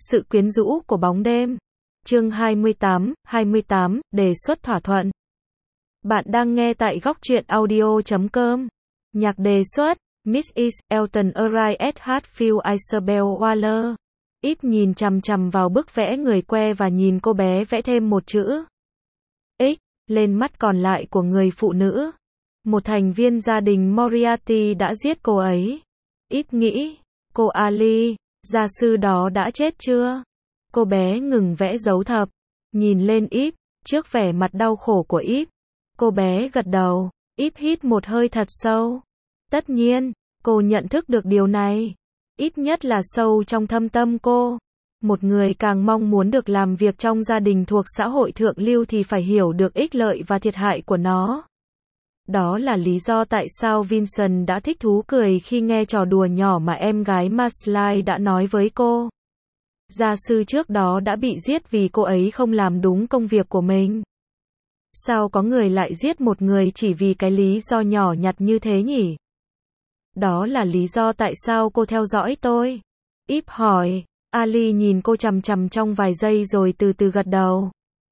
Sự quyến rũ của bóng đêm. Chương 28, đề xuất thỏa thuận. Bạn đang nghe tại góc truyện audio.com. Nhạc đề xuất, Mrs. Elton Arise at Hatfield Isabel Waller. Ít nhìn chằm chằm vào bức vẽ người que và nhìn cô bé vẽ thêm một chữ X lên mắt còn lại của người phụ nữ. Một thành viên gia đình Moriarty đã giết cô ấy. Ít nghĩ, cô Ali, gia sư đó đã chết chưa? Cô bé ngừng vẽ dấu thập, nhìn lên Íp, trước vẻ mặt đau khổ của Íp. Cô bé gật đầu, Íp hít một hơi thật sâu. Tất nhiên, cô nhận thức được điều này. Ít nhất là sâu trong thâm tâm cô. Một người càng mong muốn được làm việc trong gia đình thuộc xã hội thượng lưu thì phải hiểu được ích lợi và thiệt hại của nó. Đó là lý do tại sao Vincent đã thích thú cười khi nghe trò đùa nhỏ mà em gái Maslai đã nói với cô. Gia sư trước đó đã bị giết vì cô ấy không làm đúng công việc của mình. Sao có người lại giết một người chỉ vì cái lý do nhỏ nhặt như thế nhỉ? Đó là lý do tại sao cô theo dõi tôi. Íp hỏi. Ali nhìn cô chằm chằm trong vài giây rồi từ từ gật đầu.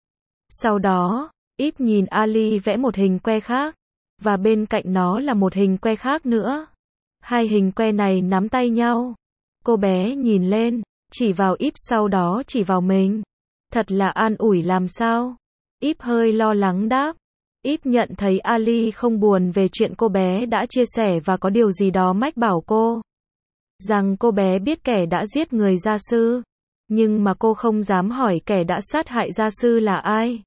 Sau đó, Íp nhìn Ali vẽ một hình que khác. Và bên cạnh nó là một hình que khác nữa. Hai hình que này nắm tay nhau. Cô bé nhìn lên, chỉ vào Íp sau đó chỉ vào mình. Thật là an ủi làm sao? Íp hơi lo lắng đáp. Íp nhận thấy Ali không buồn về chuyện cô bé đã chia sẻ và có điều gì đó mách bảo cô. Rằng cô bé biết kẻ đã giết người gia sư. Nhưng mà cô không dám hỏi kẻ đã sát hại gia sư là ai.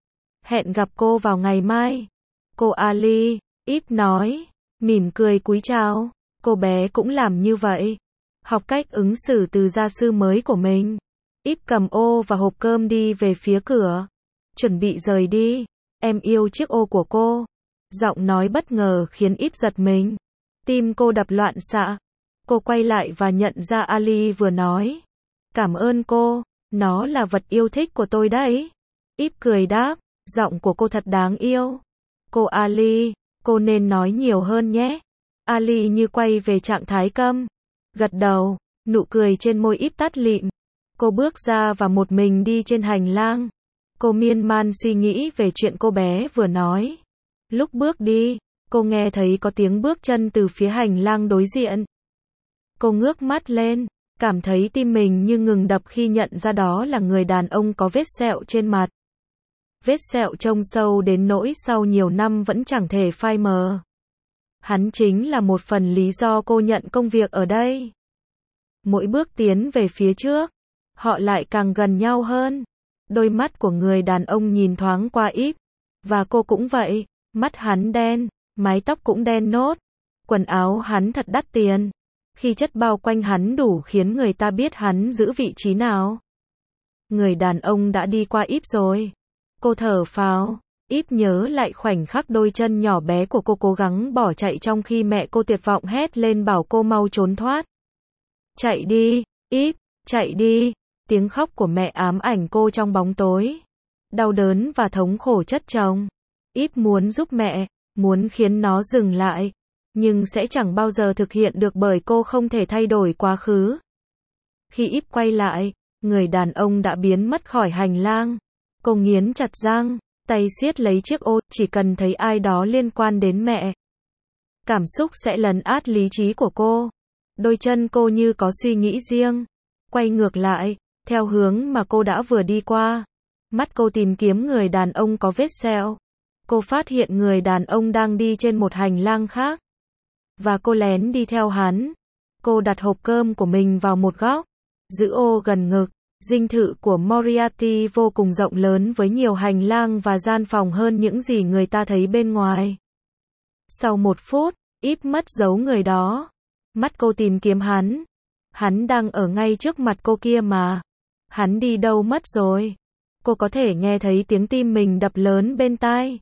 Hẹn gặp cô vào ngày mai. Cô Ali, Íp nói, mỉm cười cúi chào. Cô bé cũng làm như vậy. Học cách ứng xử từ gia sư mới của mình. Íp cầm ô và hộp cơm đi về phía cửa. Chuẩn bị rời đi. Em yêu chiếc ô của cô. Giọng nói bất ngờ khiến Íp giật mình. Tim cô đập loạn xạ. Cô quay lại và nhận ra Ali vừa nói. Cảm ơn cô, nó là vật yêu thích của tôi đấy. Íp cười đáp, giọng của cô thật đáng yêu. Cô Ali, cô nên nói nhiều hơn nhé. Ali như quay về trạng thái câm. Gật đầu, nụ cười trên môi Íp tắt lịm. Cô bước ra và một mình đi trên hành lang. Cô miên man suy nghĩ về chuyện cô bé vừa nói. Lúc bước đi, cô nghe thấy có tiếng bước chân từ phía hành lang đối diện. Cô ngước mắt lên, cảm thấy tim mình như ngừng đập khi nhận ra đó là người đàn ông có vết sẹo trên mặt. Vết sẹo trông sâu đến nỗi sau nhiều năm vẫn chẳng thể phai mờ. Hắn chính là một phần lý do cô nhận công việc ở đây. Mỗi bước tiến về phía trước, họ lại càng gần nhau hơn. Đôi mắt của người đàn ông nhìn thoáng qua Íp. Và cô cũng vậy, mắt hắn đen, mái tóc cũng đen nốt. Quần áo hắn thật đắt tiền. Khi chất bao quanh hắn đủ khiến người ta biết hắn giữ vị trí nào. Người đàn ông đã đi qua Íp rồi. Cô thở phào. Íp nhớ lại khoảnh khắc đôi chân nhỏ bé của cô cố gắng bỏ chạy trong khi mẹ cô tuyệt vọng hét lên bảo cô mau trốn thoát. Chạy đi, Íp, chạy đi. Tiếng khóc của mẹ ám ảnh cô trong bóng tối. Đau đớn và thống khổ chất chồng. Íp muốn giúp mẹ, muốn khiến nó dừng lại. Nhưng sẽ chẳng bao giờ thực hiện được bởi cô không thể thay đổi quá khứ. Khi Íp quay lại, người đàn ông đã biến mất khỏi hành lang. Cô nghiến chặt răng, tay siết lấy chiếc ô, chỉ cần thấy ai đó liên quan đến mẹ. Cảm xúc sẽ lấn át lý trí của cô. Đôi chân cô như có suy nghĩ riêng. Quay ngược lại, theo hướng mà cô đã vừa đi qua. Mắt cô tìm kiếm người đàn ông có vết sẹo. Cô phát hiện người đàn ông đang đi trên một hành lang khác. Và cô lén đi theo hắn. Cô đặt hộp cơm của mình vào một góc. Giữ ô gần ngực. Dinh thự của Moriarty vô cùng rộng lớn với nhiều hành lang và gian phòng hơn những gì người ta thấy bên ngoài. Sau 1 phút, Íp mất dấu người đó. Mắt cô tìm kiếm hắn. Hắn đang ở ngay trước mặt cô kia mà. Hắn đi đâu mất rồi? Cô có thể nghe thấy tiếng tim mình đập lớn bên tai.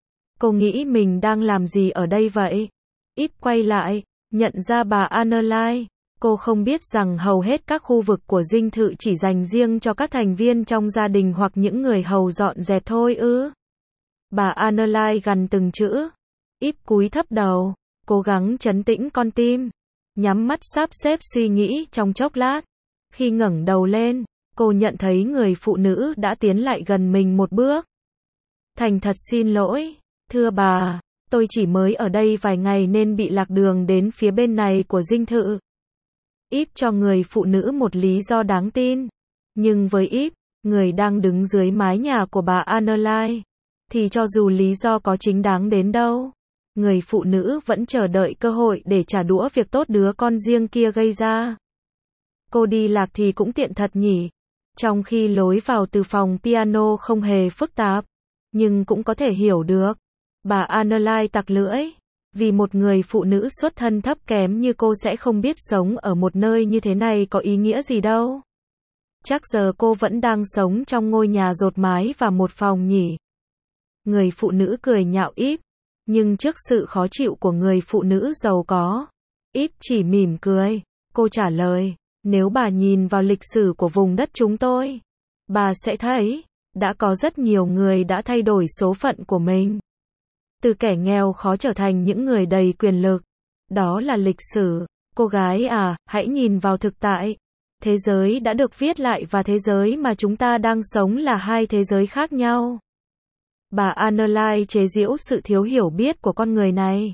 Cô nghĩ mình đang làm gì ở đây vậy? Íp quay lại, nhận ra bà Annerly. Cô không biết rằng hầu hết các khu vực của dinh thự chỉ dành riêng cho các thành viên trong gia đình hoặc những người hầu dọn dẹp thôi ư? Bà Annerly gằn từng chữ. Íp cúi thấp đầu, cố gắng trấn tĩnh con tim. Nhắm mắt sắp xếp suy nghĩ trong chốc lát. Khi ngẩng đầu lên, cô nhận thấy người phụ nữ đã tiến lại gần mình một bước. Thành thật xin lỗi, thưa bà, tôi chỉ mới ở đây vài ngày nên bị lạc đường đến phía bên này của dinh thự. Íp cho người phụ nữ một lý do đáng tin. Nhưng với Íp, người đang đứng dưới mái nhà của bà Annerly, thì cho dù lý do có chính đáng đến đâu, người phụ nữ vẫn chờ đợi cơ hội để trả đũa việc tốt đứa con riêng kia gây ra. Cô đi lạc thì cũng tiện thật nhỉ. Trong khi lối vào từ phòng piano không hề phức tạp, nhưng cũng có thể hiểu được. Bà Annerly tặc lưỡi. Vì một người phụ nữ xuất thân thấp kém như cô sẽ không biết sống ở một nơi như thế này có ý nghĩa gì đâu. Chắc giờ cô vẫn đang sống trong ngôi nhà dột mái và một phòng nhỉ. Người phụ nữ cười nhạo Íp. Nhưng trước sự khó chịu của người phụ nữ giàu có, Íp chỉ mỉm cười. Cô trả lời, nếu bà nhìn vào lịch sử của vùng đất chúng tôi, bà sẽ thấy, đã có rất nhiều người đã thay đổi số phận của mình. Từ kẻ nghèo khó trở thành những người đầy quyền lực. Đó là lịch sử. Cô gái à, hãy nhìn vào thực tại. Thế giới đã được viết lại và thế giới mà chúng ta đang sống là hai thế giới khác nhau. Bà Annerly chế giễu sự thiếu hiểu biết của con người này.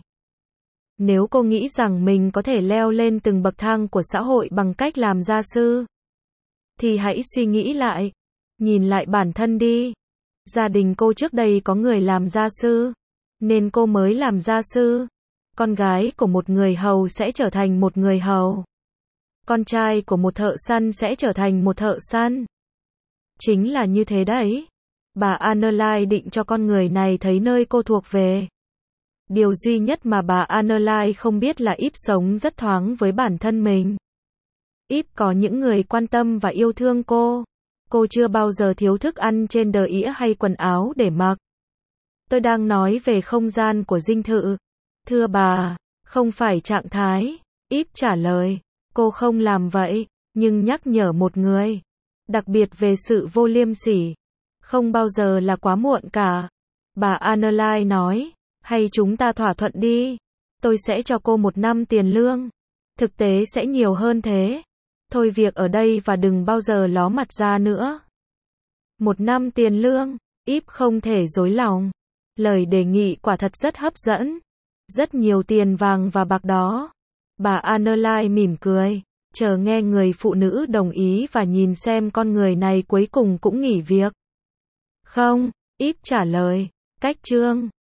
Nếu cô nghĩ rằng mình có thể leo lên từng bậc thang của xã hội bằng cách làm gia sư, thì hãy suy nghĩ lại. Nhìn lại bản thân đi. Gia đình cô trước đây có người làm gia sư, nên cô mới làm gia sư. Con gái của một người hầu sẽ trở thành một người hầu. Con trai của một thợ săn sẽ trở thành một thợ săn. Chính là như thế đấy. Bà Annerly định cho con người này thấy nơi cô thuộc về. Điều duy nhất mà bà Annerly không biết là Íp sống rất thoáng với bản thân mình. Íp có những người quan tâm và yêu thương cô. Cô chưa bao giờ thiếu thức ăn trên đờ ĩa hay quần áo để mặc. Tôi đang nói về không gian của dinh thự. Thưa bà, không phải trạng thái. Íp trả lời, cô không làm vậy, nhưng nhắc nhở một người. Đặc biệt về sự vô liêm sỉ. Không bao giờ là quá muộn cả. Bà Annerly nói, hay chúng ta thỏa thuận đi. Tôi sẽ cho cô 1 năm tiền lương. Thực tế sẽ nhiều hơn thế. Thôi việc ở đây và đừng bao giờ ló mặt ra nữa. 1 năm tiền lương, Íp không thể dối lòng. Lời đề nghị quả thật rất hấp dẫn. Rất nhiều tiền vàng và bạc đó. Bà Annerly mỉm cười, chờ nghe người phụ nữ đồng ý và nhìn xem con người này cuối cùng cũng nghỉ việc. Không, Íp trả lời, cách chương.